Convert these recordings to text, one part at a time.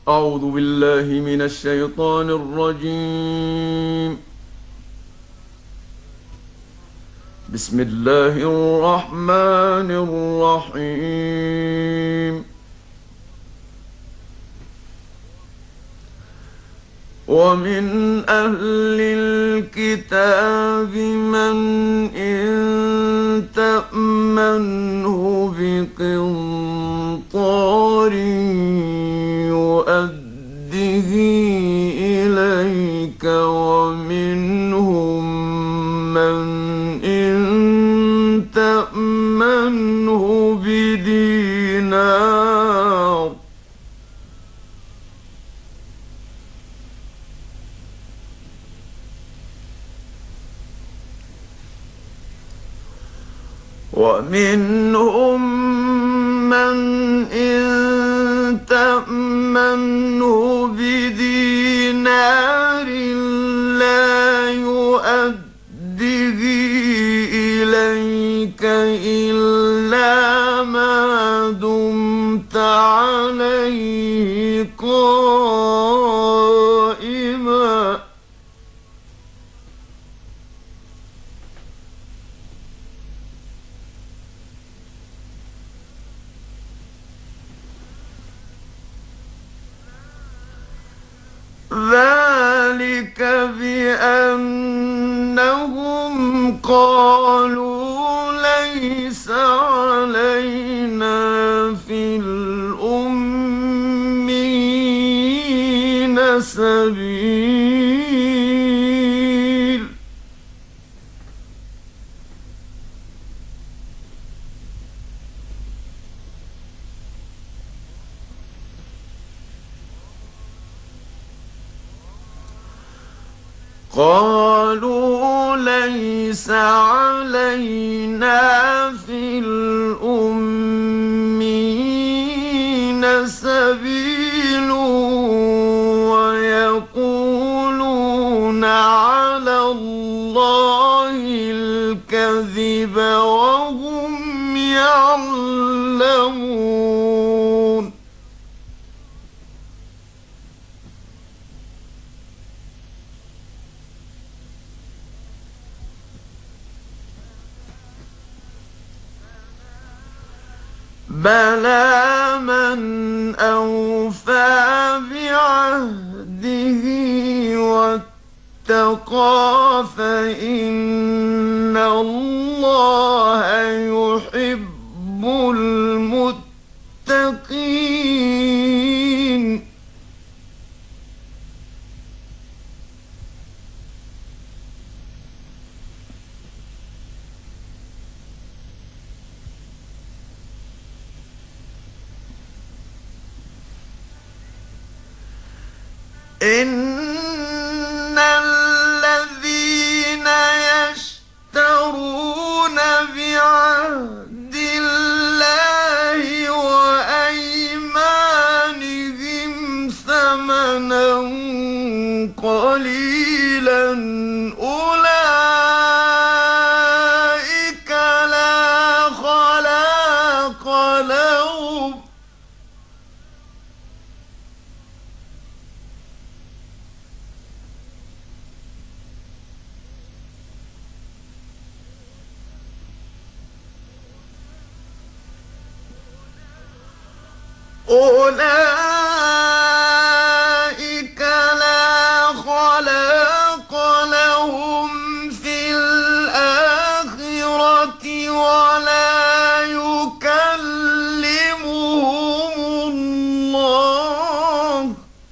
أعوذ بالله من الشيطان الرجيم. بسم الله الرحمن الرحيم. ومن أهل الكتاب من إن تأمنه بقنطار يؤده إليك ومنهم من إن تأمنه بدينار ومنهم من إن تأمنه بدينار لا يؤده إليك إلا ما دمت عليه قائما ذلك بأنهم قالوا ليس علينا في الأميين سبيل قالوا ليس علينا في الأمين سبيل ويقولون على الله الكذب وهم يعلمون بلى من أوفى بعهده واتقى فإن الله يحب المتقين إن الذين يشترون بعهد الله وأيمانهم ثمنا قليلا أولئك لا خلاق لهم أولئك لا خلاق لهم في الآخرة ولا يكلمهم الله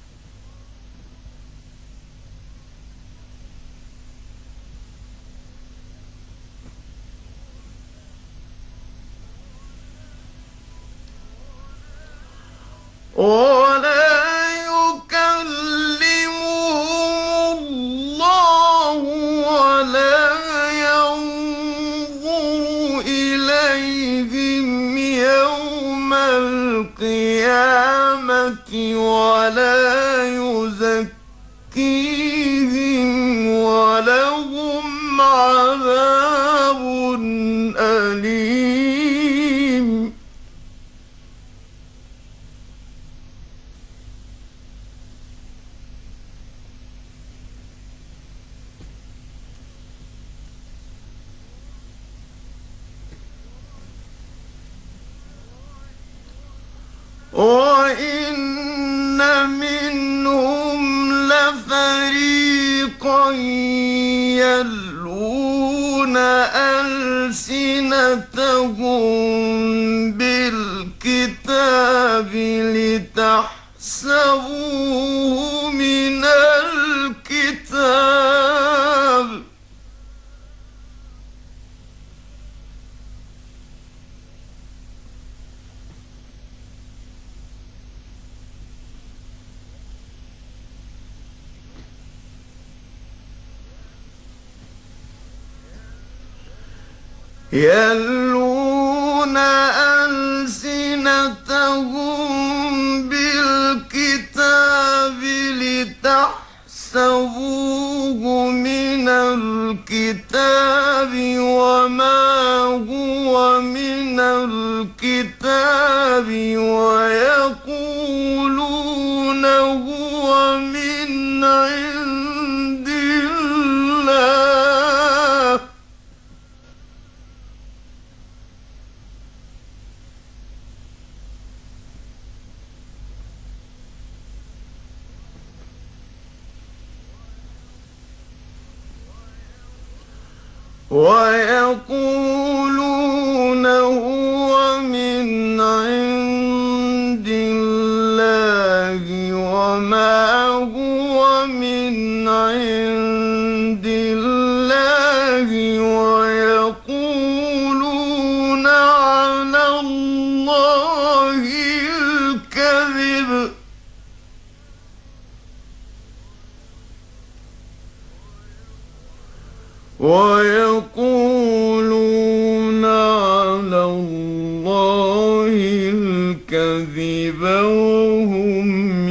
ولا ينظر إليهم يوم القيامة ولا يزكيهم ولهم عذاب أليم وإن منهم لفريقا يلوون ألسنتهم بالكتاب لتحسبوه من الكتاب يلوون ألسنتهم بالكتاب لتحسبوه من الكتاب وما هو من الكتاب ويقولون هو من عند الله ويقولون هو من عند الله وما هو من عند الله ويقولون على الله الكذب ويقولون على الله الكذب وهم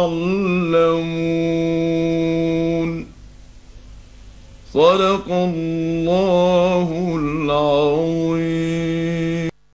يعلمون. صدق الله العظيم.